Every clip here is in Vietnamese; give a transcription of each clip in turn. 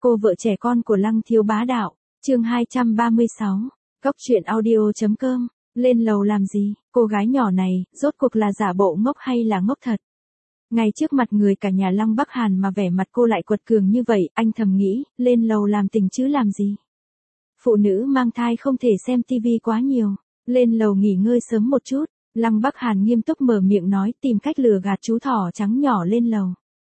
Cô vợ trẻ con của Lăng Thiếu Bá Đạo, chương 236, Góc truyện audio.com, lên lầu làm gì, cô gái nhỏ này, rốt cuộc là giả bộ ngốc hay là ngốc thật? Ngay trước mặt người cả nhà Lăng Bắc Hàn mà vẻ mặt cô lại quật cường như vậy, anh thầm nghĩ, lên lầu làm tình chứ làm gì? Phụ nữ mang thai không thể xem tivi quá nhiều, lên lầu nghỉ ngơi sớm một chút. Lăng Bắc Hàn nghiêm túc mở miệng nói tìm cách lừa gạt chú thỏ trắng nhỏ lên lầu.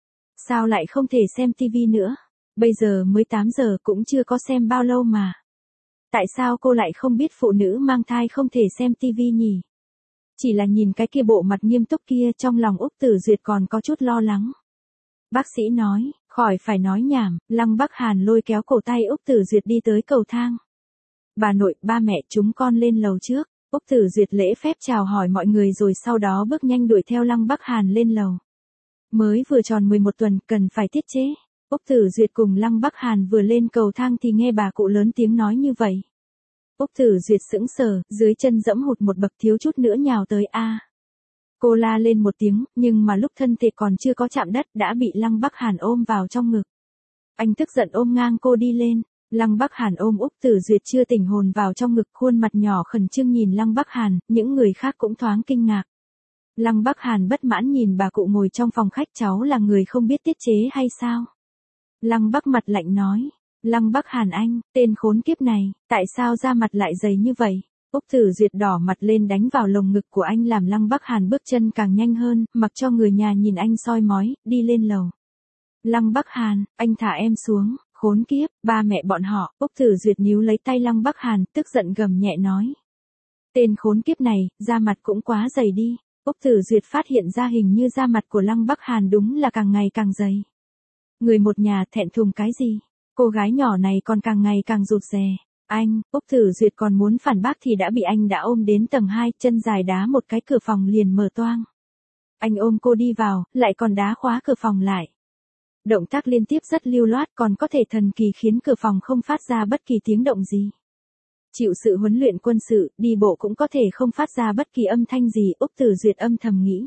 Sao lại không thể xem tivi nữa? Bây giờ mới 8 giờ cũng chưa có xem bao lâu mà. Tại sao cô lại không biết phụ nữ mang thai không thể xem tivi nhỉ? Chỉ là nhìn cái kia bộ mặt nghiêm túc kia trong lòng Úc Tử Duyệt còn có chút lo lắng. Bác sĩ nói, khỏi phải nói nhảm, Lăng Bắc Hàn lôi kéo cổ tay Úc Tử Duyệt đi tới cầu thang. Bà nội, ba mẹ chúng con lên lầu trước. Úc Tử Duyệt lễ phép chào hỏi mọi người rồi sau đó bước nhanh đuổi theo Lăng Bắc Hàn lên lầu. Mới vừa tròn 11 tuần, cần phải tiết chế. Úc Tử Duyệt cùng Lăng Bắc Hàn vừa lên cầu thang thì nghe bà cụ lớn tiếng nói như vậy. Úc Tử Duyệt sững sờ, dưới chân dẫm hụt một bậc thiếu chút nữa nhào tới a. Cô la lên một tiếng, nhưng mà lúc thân thể còn chưa có chạm đất đã bị Lăng Bắc Hàn ôm vào trong ngực. Anh tức giận ôm ngang cô đi lên. Lăng Bắc Hàn ôm Úc Tử Duyệt chưa tỉnh hồn vào trong ngực, khuôn mặt nhỏ khẩn trương nhìn Lăng Bắc Hàn, những người khác cũng thoáng kinh ngạc. Lăng Bắc Hàn bất mãn nhìn bà cụ ngồi trong phòng khách, cháu là người không biết tiết chế hay sao? Lăng Bắc mặt lạnh nói, Lăng Bắc Hàn anh, tên khốn kiếp này, tại sao da mặt lại dày như vậy? Úc Tử Duyệt đỏ mặt lên đánh vào lồng ngực của anh làm Lăng Bắc Hàn bước chân càng nhanh hơn, mặc cho người nhà nhìn anh soi mói, đi lên lầu. Lăng Bắc Hàn, anh thả em xuống. Khốn kiếp, ba mẹ bọn họ. Úc Tử Duyệt níu lấy tay Lăng Bắc Hàn, tức giận gầm nhẹ nói. Tên khốn kiếp này, da mặt cũng quá dày đi. Úc Tử Duyệt phát hiện ra hình như da mặt của Lăng Bắc Hàn đúng là càng ngày càng dày. Người một nhà thẹn thùng cái gì? Cô gái nhỏ này còn càng ngày càng rụt rè. Anh, Úc Tử Duyệt còn muốn phản bác thì đã bị anh đã ôm đến tầng 2, chân dài đá một cái cửa phòng liền mở toang. Anh ôm cô đi vào, lại còn đá khóa cửa phòng lại. Động tác liên tiếp rất lưu loát, còn có thể thần kỳ khiến cửa phòng không phát ra bất kỳ tiếng động gì. Chịu sự huấn luyện quân sự, đi bộ cũng có thể không phát ra bất kỳ âm thanh gì. Úc Tử Duyệt âm thầm nghĩ.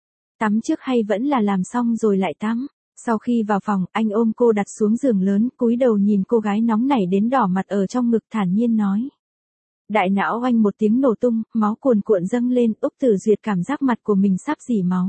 Tắm trước hay vẫn là làm xong rồi lại tắm. Sau khi vào phòng, anh ôm cô đặt xuống giường lớn, cúi đầu nhìn cô gái nóng nảy đến đỏ mặt ở trong ngực, thản nhiên nói. Đại não oanh một tiếng nổ tung, máu cuồn cuộn dâng lên. Úc Tử Duyệt cảm giác mặt của mình sắp rỉ máu.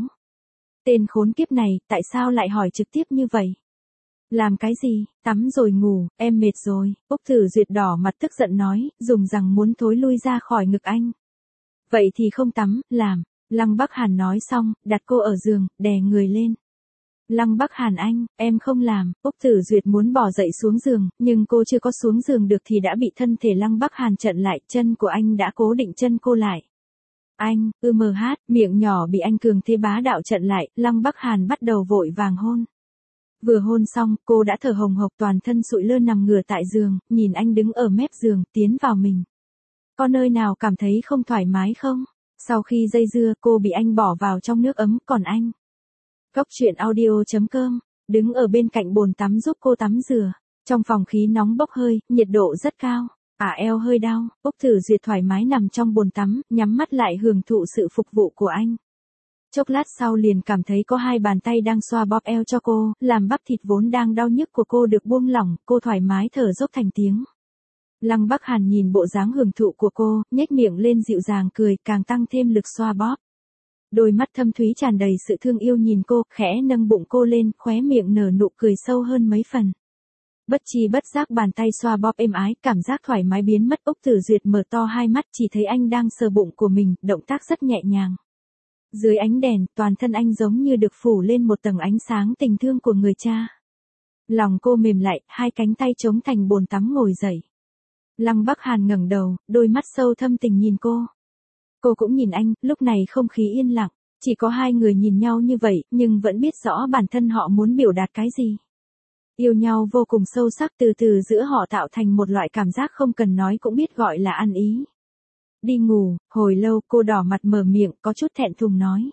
Tên khốn kiếp này, tại sao lại hỏi trực tiếp như vậy? Làm cái gì? Tắm rồi ngủ, em mệt rồi. Úc Tử Duyệt đỏ mặt tức giận nói, dùng rằng muốn thối lui ra khỏi ngực anh. Vậy thì không tắm, làm. Lăng Bắc Hàn nói xong, đặt cô ở giường, đè người lên. Lăng Bắc Hàn anh, em không làm. Úc Tử Duyệt muốn bỏ dậy xuống giường, nhưng cô chưa có xuống giường được thì đã bị thân thể Lăng Bắc Hàn chặn lại, chân của anh đã cố định chân cô lại. Anh, miệng nhỏ bị anh cường thế bá đạo chặn lại, Lăng Bắc Hàn bắt đầu vội vàng hôn. Vừa hôn xong, cô đã thở hồng hộc toàn thân sụi lơ nằm ngửa tại giường, nhìn anh đứng ở mép giường, tiến vào mình. Có nơi nào cảm thấy không thoải mái không? Sau khi dây dưa, cô bị anh bỏ vào trong nước ấm, còn anh. Góc truyện audio.com, đứng ở bên cạnh bồn tắm giúp cô tắm rửa. Trong phòng khí nóng bốc hơi, nhiệt độ rất cao. Eo hơi đau, Úc Tử Duyệt thoải mái nằm trong bồn tắm, nhắm mắt lại hưởng thụ sự phục vụ của anh. Chốc lát sau liền cảm thấy có hai bàn tay đang xoa bóp eo cho cô, làm bắp thịt vốn đang đau nhức của cô được buông lỏng, cô thoải mái thở dốc thành tiếng. Lăng Bắc Hàn nhìn bộ dáng hưởng thụ của cô, nhếch miệng lên dịu dàng cười, càng tăng thêm lực xoa bóp. Đôi mắt thâm thúy tràn đầy sự thương yêu nhìn cô, khẽ nâng bụng cô lên, khóe miệng nở nụ cười sâu hơn mấy phần. Bất chi bất giác bàn tay xoa bóp êm ái, cảm giác thoải mái biến mất. Úc Tử Duyệt mở to hai mắt, chỉ thấy anh đang sờ bụng của mình, động tác rất nhẹ nhàng. Dưới ánh đèn, toàn thân anh giống như được phủ lên một tầng ánh sáng tình thương của người cha. Lòng cô mềm lại, hai cánh tay chống thành bồn tắm ngồi dậy. Lăng Bắc Hàn ngẩng đầu, đôi mắt sâu thâm tình nhìn cô. Cô cũng nhìn anh, lúc này không khí yên lặng, chỉ có hai người nhìn nhau như vậy, nhưng vẫn biết rõ bản thân họ muốn biểu đạt cái gì. Yêu nhau vô cùng sâu sắc, từ từ giữa họ tạo thành một loại cảm giác không cần nói cũng biết gọi là ăn ý. Đi ngủ, hồi lâu cô đỏ mặt mở miệng, có chút thẹn thùng nói.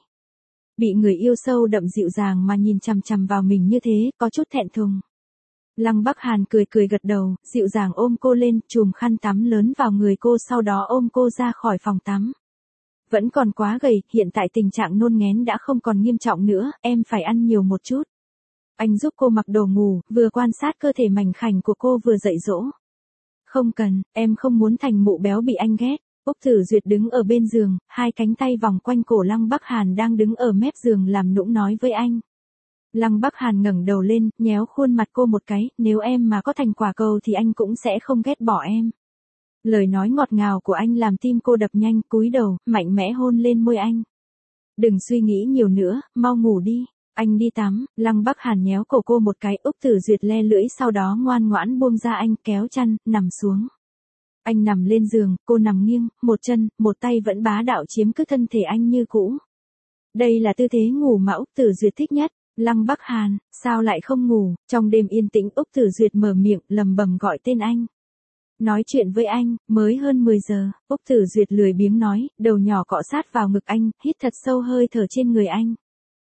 Bị người yêu sâu đậm dịu dàng mà nhìn chằm chằm vào mình như thế, có chút thẹn thùng. Lăng Bắc Hàn cười cười gật đầu, dịu dàng ôm cô lên, chùm khăn tắm lớn vào người cô, sau đó ôm cô ra khỏi phòng tắm. Vẫn còn quá gầy, hiện tại tình trạng nôn nghén đã không còn nghiêm trọng nữa, em phải ăn nhiều một chút. Anh giúp cô mặc đồ ngủ, vừa quan sát cơ thể mảnh khảnh của cô vừa dạy dỗ. Không cần, em không muốn thành mụ béo bị anh ghét. Úc Tử Duyệt đứng ở bên giường, hai cánh tay vòng quanh cổ Lăng Bắc Hàn đang đứng ở mép giường làm nũng nói với anh. Lăng Bắc Hàn ngẩng đầu lên, nhéo khuôn mặt cô một cái, nếu em mà có thành quả cầu thì anh cũng sẽ không ghét bỏ em. Lời nói ngọt ngào của anh làm tim cô đập nhanh, cúi đầu, mạnh mẽ hôn lên môi anh. Đừng suy nghĩ nhiều nữa, mau ngủ đi. Anh đi tắm, Lăng Bắc Hàn nhéo cổ cô một cái, Úc Tử Duyệt le lưỡi sau đó ngoan ngoãn buông ra anh, kéo chăn, nằm xuống. Anh nằm lên giường, cô nằm nghiêng, một chân, một tay vẫn bá đạo chiếm cứ thân thể anh như cũ. Đây là tư thế ngủ mà Úc Tử Duyệt thích nhất. Lăng Bắc Hàn, sao lại không ngủ? Trong đêm yên tĩnh Úc Tử Duyệt mở miệng, lầm bầm gọi tên anh. Nói chuyện với anh, mới hơn 10 giờ, Úc Tử Duyệt lười biếng nói, đầu nhỏ cọ sát vào ngực anh, hít thật sâu hơi thở trên người anh.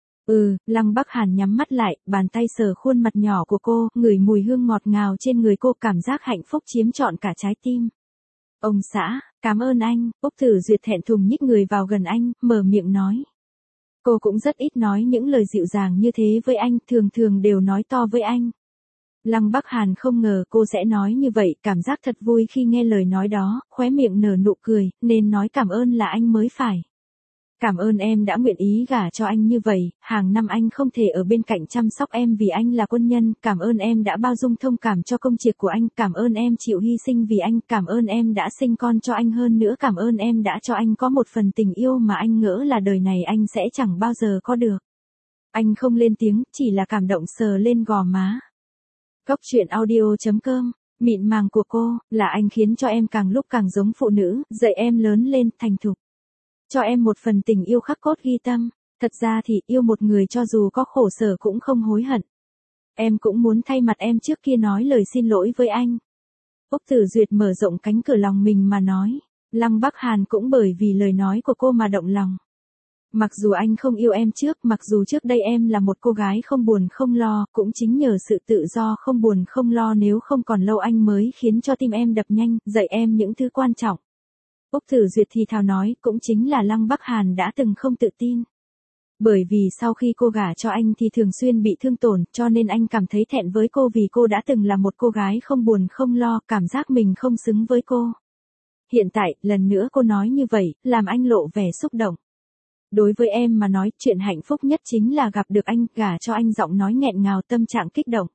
Lăng Bắc Hàn nhắm mắt lại, bàn tay sờ khuôn mặt nhỏ của cô, ngửi mùi hương ngọt ngào trên người cô, cảm giác hạnh phúc chiếm trọn cả trái tim. Ông xã, cảm ơn anh. Úc Tử Duyệt thẹn thùng nhích người vào gần anh, mở miệng nói. Cô cũng rất ít nói những lời dịu dàng như thế với anh, thường thường đều nói to với anh. Lăng Bắc Hàn không ngờ cô sẽ nói như vậy, cảm giác thật vui khi nghe lời nói đó, khóe miệng nở nụ cười, nên nói cảm ơn là anh mới phải. Cảm ơn em đã nguyện ý gả cho anh như vậy, hàng năm anh không thể ở bên cạnh chăm sóc em vì anh là quân nhân, cảm ơn em đã bao dung thông cảm cho công việc của anh, cảm ơn em chịu hy sinh vì anh, cảm ơn em đã sinh con cho anh, hơn nữa cảm ơn em đã cho anh có một phần tình yêu mà anh ngỡ là đời này anh sẽ chẳng bao giờ có được. Anh không lên tiếng, chỉ là cảm động sờ lên gò má. Góc truyện audio.com, mịn màng của cô, là anh khiến cho em càng lúc càng giống phụ nữ, dạy em lớn lên, thành thục. Cho em một phần tình yêu khắc cốt ghi tâm, thật ra thì yêu một người cho dù có khổ sở cũng không hối hận. Em cũng muốn thay mặt em trước kia nói lời xin lỗi với anh. Úc Tử Duyệt mở rộng cánh cửa lòng mình mà nói, Lăng Bắc Hàn cũng bởi vì lời nói của cô mà động lòng. Mặc dù anh không yêu em trước, mặc dù trước đây em là một cô gái không buồn không lo, cũng chính nhờ sự tự do không buồn không lo nếu không còn lâu anh mới khiến cho tim em đập nhanh, dạy em những thứ quan trọng. Úc Tử Duyệt thì thào nói, cũng chính là Lăng Bắc Hàn đã từng không tự tin. Bởi vì sau khi cô gả cho anh thì thường xuyên bị thương tổn, cho nên anh cảm thấy thẹn với cô vì cô đã từng là một cô gái không buồn không lo, cảm giác mình không xứng với cô. Hiện tại, lần nữa cô nói như vậy, làm anh lộ vẻ xúc động. Đối với em mà nói, chuyện hạnh phúc nhất chính là gặp được anh, gả cho anh, giọng nói nghẹn ngào, tâm trạng kích động.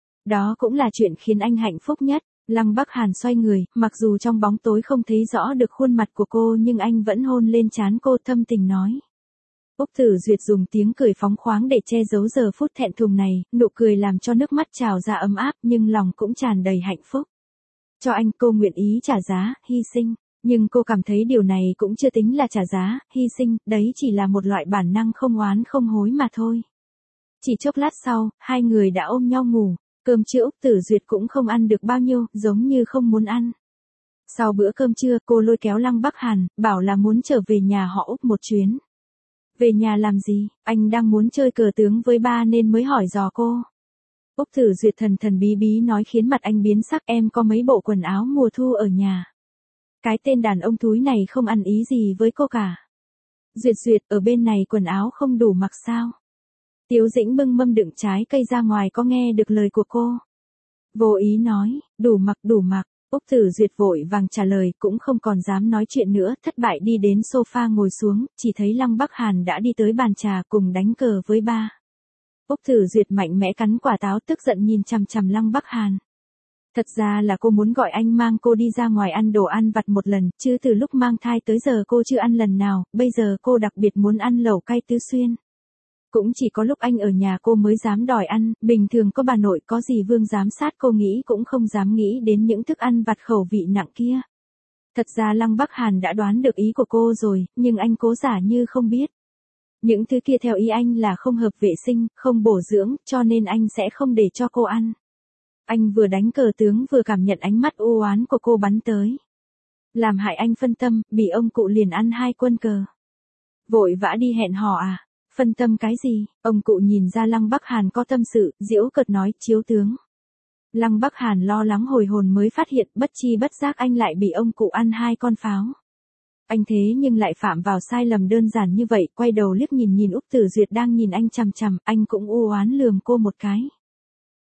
Đó cũng là chuyện khiến anh hạnh phúc nhất. Lăng Bắc Hàn xoay người, mặc dù trong bóng tối không thấy rõ được khuôn mặt của cô nhưng anh vẫn hôn lên trán cô, thâm tình nói. Úc Tử Duyệt dùng tiếng cười phóng khoáng để che giấu giờ phút thẹn thùng này, nụ cười làm cho nước mắt trào ra ấm áp nhưng lòng cũng tràn đầy hạnh phúc. Cho anh, cô nguyện ý trả giá, hy sinh, nhưng cô cảm thấy điều này cũng chưa tính là trả giá, hy sinh, đấy chỉ là một loại bản năng không oán không hối mà thôi. Chỉ chốc lát sau, hai người đã ôm nhau ngủ. Cơm trưa Úc Tử Duyệt cũng không ăn được bao nhiêu, giống như không muốn ăn. Sau bữa cơm trưa, cô lôi kéo Lăng Bắc Hàn, bảo là muốn trở về nhà họ Úc một chuyến. Về nhà làm gì? Anh đang muốn chơi cờ tướng với ba nên mới hỏi dò cô. Úc Tử Duyệt thần thần bí bí nói khiến mặt anh biến sắc, em có mấy bộ quần áo mùa thu ở nhà. Cái tên đàn ông thúi này không ăn ý gì với cô cả. Duyệt, ở bên này quần áo không đủ mặc sao? Tiếu Dĩnh bưng mâm đựng trái cây ra ngoài, có nghe được lời của cô. Vô ý nói, đủ mặc. Úc Tử Duyệt vội vàng trả lời, cũng không còn dám nói chuyện nữa, thất bại đi đến sofa ngồi xuống, chỉ thấy Lăng Bắc Hàn đã đi tới bàn trà cùng đánh cờ với ba. Úc Tử Duyệt mạnh mẽ cắn quả táo, tức giận nhìn chằm chằm Lăng Bắc Hàn. Thật ra là cô muốn gọi anh mang cô đi ra ngoài ăn đồ ăn vặt một lần, chứ từ lúc mang thai tới giờ cô chưa ăn lần nào, bây giờ cô đặc biệt muốn ăn lẩu cay Tứ Xuyên. Cũng chỉ có lúc anh ở nhà cô mới dám đòi ăn, bình thường có bà nội có dì Vương giám sát cô nghĩ cũng không dám nghĩ đến những thức ăn vặt khẩu vị nặng kia. Thật ra Lăng Bắc Hàn đã đoán được ý của cô rồi, nhưng anh cố giả như không biết. Những thứ kia theo ý anh là không hợp vệ sinh, không bổ dưỡng, cho nên anh sẽ không để cho cô ăn. Anh vừa đánh cờ tướng vừa cảm nhận ánh mắt u oán của cô bắn tới. Làm hại anh phân tâm, bị ông cụ liền ăn 2 quân cờ. Vội vã đi hẹn hò à? Phân tâm cái gì? Ông cụ nhìn ra Lăng Bắc Hàn có tâm sự, giễu cợt nói, chiếu tướng. Lăng Bắc Hàn lo lắng hồi hồn mới phát hiện, bất chi bất giác anh lại bị ông cụ ăn 2 con pháo. Anh thế nhưng lại phạm vào sai lầm đơn giản như vậy, quay đầu liếc nhìn Úc Tử Duyệt đang nhìn anh chằm chằm, anh cũng u oán lườm cô một cái.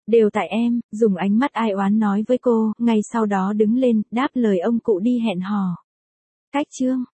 Đều tại em, dùng ánh mắt ai oán nói với cô, ngay sau đó đứng lên, đáp lời ông cụ đi hẹn hò. Cách chương